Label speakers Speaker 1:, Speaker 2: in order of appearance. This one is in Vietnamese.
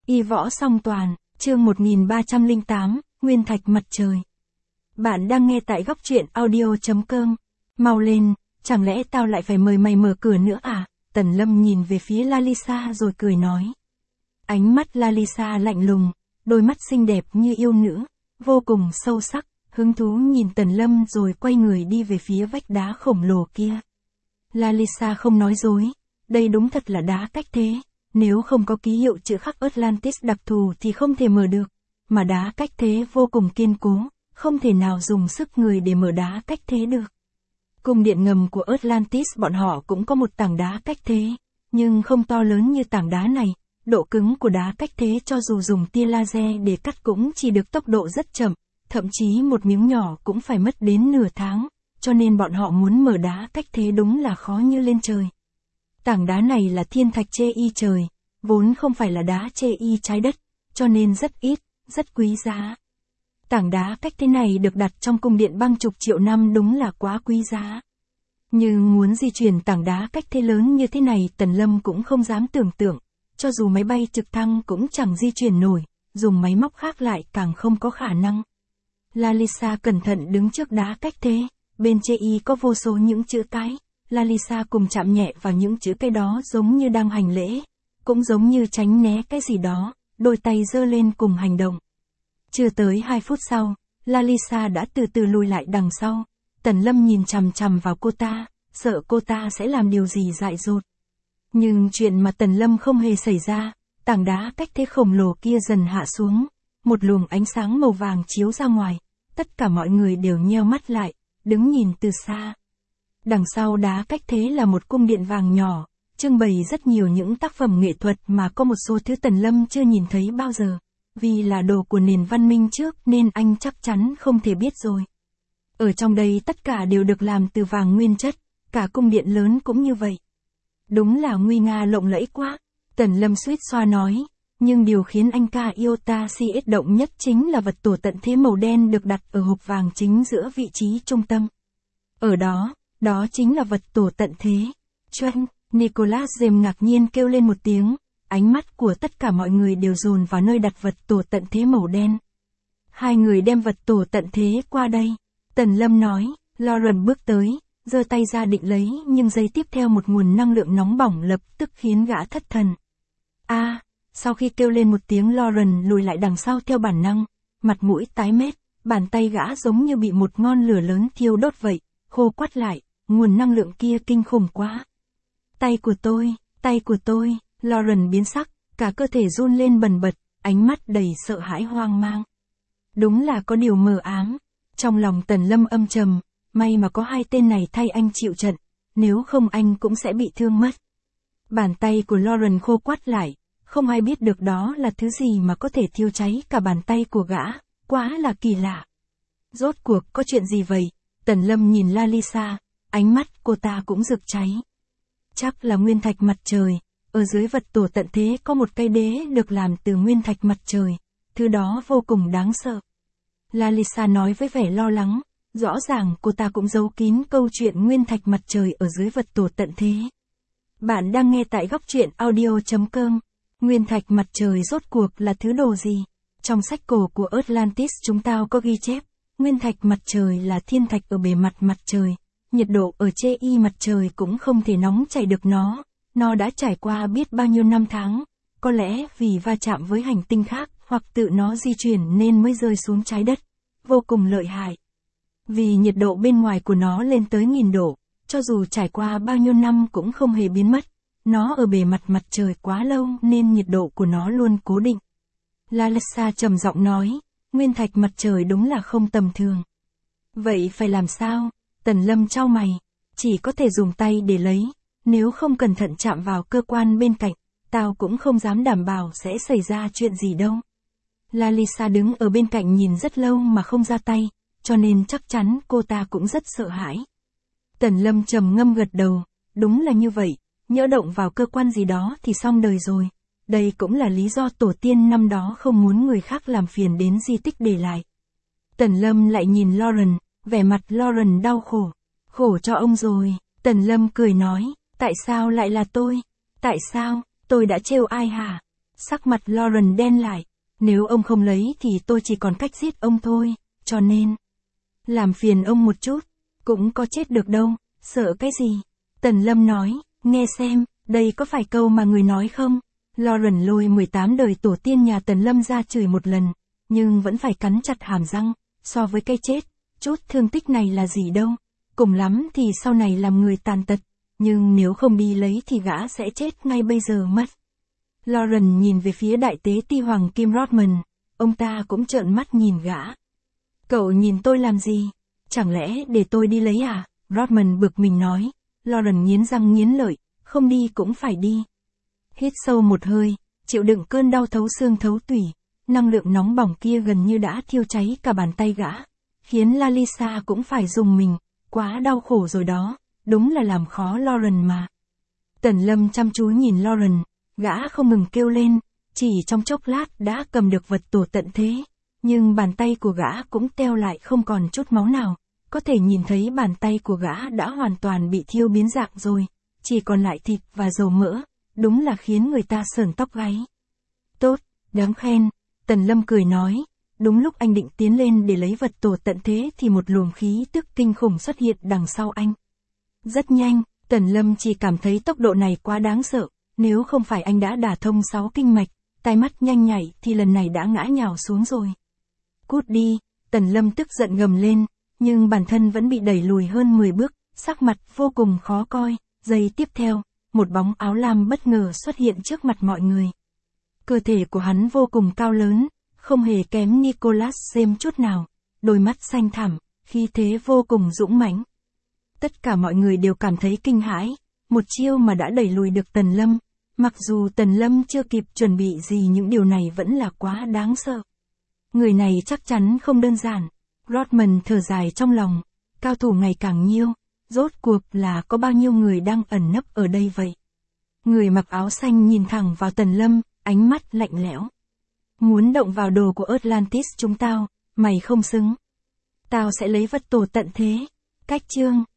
Speaker 1: Y võ song toàn, chương 1308, Nguyên thạch mặt trời. Bạn đang nghe tại góc truyện audio.com. Mau lên, chẳng lẽ tao lại phải mời mày mở cửa nữa à? Tần Lâm nhìn về phía Lalisa rồi cười nói. Ánh mắt Lalisa lạnh lùng, đôi mắt xinh đẹp như yêu nữ, vô cùng sâu sắc, hứng thú nhìn Tần Lâm rồi quay người đi về phía vách đá khổng lồ kia. Lalisa không nói dối, đây đúng thật là đá cách thế. Nếu không có ký hiệu chữ khắc Atlantis đặc thù thì không thể mở được, mà đá cách thế vô cùng kiên cố, không thể nào dùng sức người để mở đá cách thế được. Cung điện ngầm của Atlantis bọn họ cũng có một tảng đá cách thế, nhưng không to lớn như tảng đá này, độ cứng của đá cách thế cho dù dùng tia laser để cắt cũng chỉ được tốc độ rất chậm, thậm chí một miếng nhỏ cũng phải mất đến nửa tháng, cho nên bọn họ muốn mở đá cách thế đúng là khó như lên trời. Tảng đá này là thiên thạch chê y trời, vốn không phải là đá chê y trái đất, cho nên rất ít, rất quý giá. Tảng đá cách thế này được đặt trong cung điện băng chục triệu năm đúng là quá quý giá. Nhưng muốn di chuyển tảng đá cách thế lớn như thế này Tần Lâm cũng không dám tưởng tượng, cho dù máy bay trực thăng cũng chẳng di chuyển nổi, dùng máy móc khác lại càng không có khả năng. Lalisa cẩn thận đứng trước đá cách thế, bên chê y có vô số những chữ cái. Lalisa cùng chạm nhẹ vào những chữ cái đó giống như đang hành lễ, cũng giống như tránh né cái gì đó, đôi tay giơ lên cùng hành động. Chưa tới 2 phút sau, Lalisa đã từ từ lùi lại đằng sau. Tần Lâm nhìn chằm chằm vào cô ta, sợ cô ta sẽ làm điều gì dại dột. Nhưng chuyện mà Tần Lâm không hề xảy ra, tảng đá cách thế khổng lồ kia dần hạ xuống, một luồng ánh sáng màu vàng chiếu ra ngoài, tất cả mọi người đều nheo mắt lại, đứng nhìn từ xa. Đằng sau đá cách thế là một cung điện vàng nhỏ, trưng bày rất nhiều những tác phẩm nghệ thuật mà có một số thứ Tần Lâm chưa nhìn thấy bao giờ. Vì là đồ của nền văn minh trước nên anh chắc chắn không thể biết rồi. Ở trong đây tất cả đều được làm từ vàng nguyên chất, cả cung điện lớn cũng như vậy. Đúng là nguy nga lộng lẫy quá, Tần Lâm suýt xoa nói, nhưng điều khiến anh ca yêu ta si ết động nhất chính là vật tổ tận thế màu đen được đặt ở hộp vàng chính giữa vị trí trung tâm. Ở đó, đó chính là vật tổ tận thế. Chuan, Nicholas James ngạc nhiên kêu lên một tiếng, ánh mắt của tất cả mọi người đều dồn vào nơi đặt vật tổ tận thế màu đen. Hai người đem vật tổ tận thế qua đây. Tần Lâm nói, Lauren bước tới, giơ tay ra định lấy nhưng giây tiếp theo một nguồn năng lượng nóng bỏng lập tức khiến gã thất thần. Sau khi kêu lên một tiếng Lauren lùi lại đằng sau theo bản năng, mặt mũi tái mét, bàn tay gã giống như bị một ngọn lửa lớn thiêu đốt vậy, khô quắt lại, nguồn năng lượng kia kinh khủng quá. Tay của tôi, Lauren biến sắc, cả cơ thể run lên bần bật, ánh mắt đầy sợ hãi hoang mang. Đúng là có điều mờ ám. Trong lòng Tần Lâm âm trầm, may mà có hai tên này thay anh chịu trận, nếu không anh cũng sẽ bị thương mất. Bàn tay của Lauren khô quắt lại, không ai biết được đó là thứ gì mà có thể thiêu cháy cả bàn tay của gã, quá là kỳ lạ. Rốt cuộc có chuyện gì vậy? Tần Lâm nhìn Lalisa, ánh mắt cô ta cũng rực cháy. Chắc là nguyên thạch mặt trời, ở dưới vật tổ tận thế có một cây đế được làm từ nguyên thạch mặt trời, thứ đó vô cùng đáng sợ. Lalisa nói với vẻ lo lắng, rõ ràng cô ta cũng giấu kín câu chuyện nguyên thạch mặt trời ở dưới vật tổ tận thế. Bạn đang nghe tại góc truyện audio.com. Nguyên thạch mặt trời rốt cuộc là thứ đồ gì? Trong sách cổ của Atlantis chúng ta có ghi chép, nguyên thạch mặt trời là thiên thạch ở bề mặt mặt trời, nhiệt độ ở chê y mặt trời cũng không thể nóng chảy được nó đã trải qua biết bao nhiêu năm tháng, có lẽ vì va chạm với hành tinh khác hoặc tự nó di chuyển nên mới rơi xuống trái đất, vô cùng lợi hại. Vì nhiệt độ bên ngoài của nó lên tới 1000 độ, cho dù trải qua bao nhiêu năm cũng không hề biến mất, nó ở bề mặt mặt trời quá lâu nên nhiệt độ của nó luôn cố định. Lalisa trầm giọng nói, nguyên thạch mặt trời đúng là không tầm thường. Vậy phải làm sao? Tần Lâm chau mày, chỉ có thể dùng tay để lấy, nếu không cẩn thận chạm vào cơ quan bên cạnh, tao cũng không dám đảm bảo sẽ xảy ra chuyện gì đâu. Lalisa đứng ở bên cạnh nhìn rất lâu mà không ra tay, cho nên chắc chắn cô ta cũng rất sợ hãi. Tần Lâm trầm ngâm gật đầu, đúng là như vậy, nhỡ động vào cơ quan gì đó thì xong đời rồi. Đây cũng là lý do tổ tiên năm đó không muốn người khác làm phiền đến di tích để lại. Tần Lâm lại nhìn Lauren, vẻ mặt Lauren đau khổ. Khổ cho ông rồi, Tần Lâm cười nói, tại sao lại là tôi? Tại sao, tôi đã trêu ai hả? Sắc mặt Lauren đen lại. Nếu ông không lấy thì tôi chỉ còn cách giết ông thôi, cho nên... Làm phiền ông một chút, cũng có chết được đâu, sợ cái gì? Tần Lâm nói, nghe xem, đây có phải câu mà người nói không? Lauren lôi 18 đời tổ tiên nhà Tần Lâm ra chửi một lần, nhưng vẫn phải cắn chặt hàm răng, so với cái chết, chút thương tích này là gì đâu, cùng lắm thì sau này làm người tàn tật, nhưng nếu không đi lấy thì gã sẽ chết ngay bây giờ mất. Lauren nhìn về phía đại tế ti hoàng Kim Rodman, ông ta cũng trợn mắt nhìn gã. Cậu nhìn tôi làm gì? Chẳng lẽ để tôi đi lấy à? Rodman bực mình nói. Lauren nghiến răng nghiến lợi, không đi cũng phải đi. Hít sâu một hơi, chịu đựng cơn đau thấu xương thấu tủy, năng lượng nóng bỏng kia gần như đã thiêu cháy cả bàn tay gã, khiến Lalisa cũng phải rùng mình, quá đau khổ rồi đó, đúng là làm khó Lauren mà. Tần Lâm chăm chú nhìn Lauren, gã không ngừng kêu lên, chỉ trong chốc lát đã cầm được vật tổ tận thế, nhưng bàn tay của gã cũng teo lại không còn chút máu nào, có thể nhìn thấy bàn tay của gã đã hoàn toàn bị thiêu biến dạng rồi, chỉ còn lại thịt và dầu mỡ, đúng là khiến người ta sởn tóc gáy. Tốt, đáng khen, Tần Lâm cười nói, đúng lúc anh định tiến lên để lấy vật tổ tận thế thì một luồng khí tức kinh khủng xuất hiện đằng sau anh. Rất nhanh, Tần Lâm chỉ cảm thấy tốc độ này quá đáng sợ, nếu không phải anh đã đả thông 6 kinh mạch, tai mắt nhanh nhạy thì lần này đã ngã nhào xuống rồi. Cút đi, Tần Lâm tức giận gầm lên, nhưng bản thân vẫn bị đẩy lùi hơn 10 bước, sắc mặt vô cùng khó coi. Giây tiếp theo, một bóng áo lam bất ngờ xuất hiện trước mặt mọi người. Cơ thể của hắn vô cùng cao lớn, không hề kém Nicholas James chút nào, đôi mắt xanh thẳm, khí thế vô cùng dũng mãnh. Tất cả mọi người đều cảm thấy kinh hãi, một chiêu mà đã đẩy lùi được Tần Lâm, mặc dù Tần Lâm chưa kịp chuẩn bị gì những điều này vẫn là quá đáng sợ. Người này chắc chắn không đơn giản. Rodman thở dài trong lòng, cao thủ ngày càng nhiều, rốt cuộc là có bao nhiêu người đang ẩn nấp ở đây vậy? Người mặc áo xanh nhìn thẳng vào Tần Lâm, ánh mắt lạnh lẽo. Muốn động vào đồ của Atlantis chúng tao, mày không xứng. Tao sẽ lấy vật tổ tận thế. Cách chương